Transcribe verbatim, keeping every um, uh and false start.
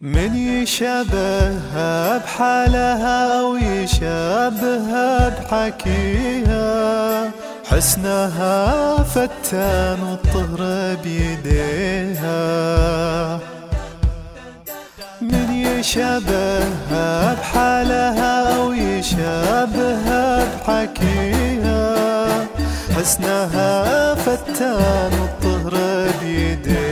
من يشابهها بحالها أو يشابهها بحكيها، حسنها فتان والطهر بيديها. من يشابهها بحالها أو يشابهها بحكيها، حسنها فتان والطهر بيديها.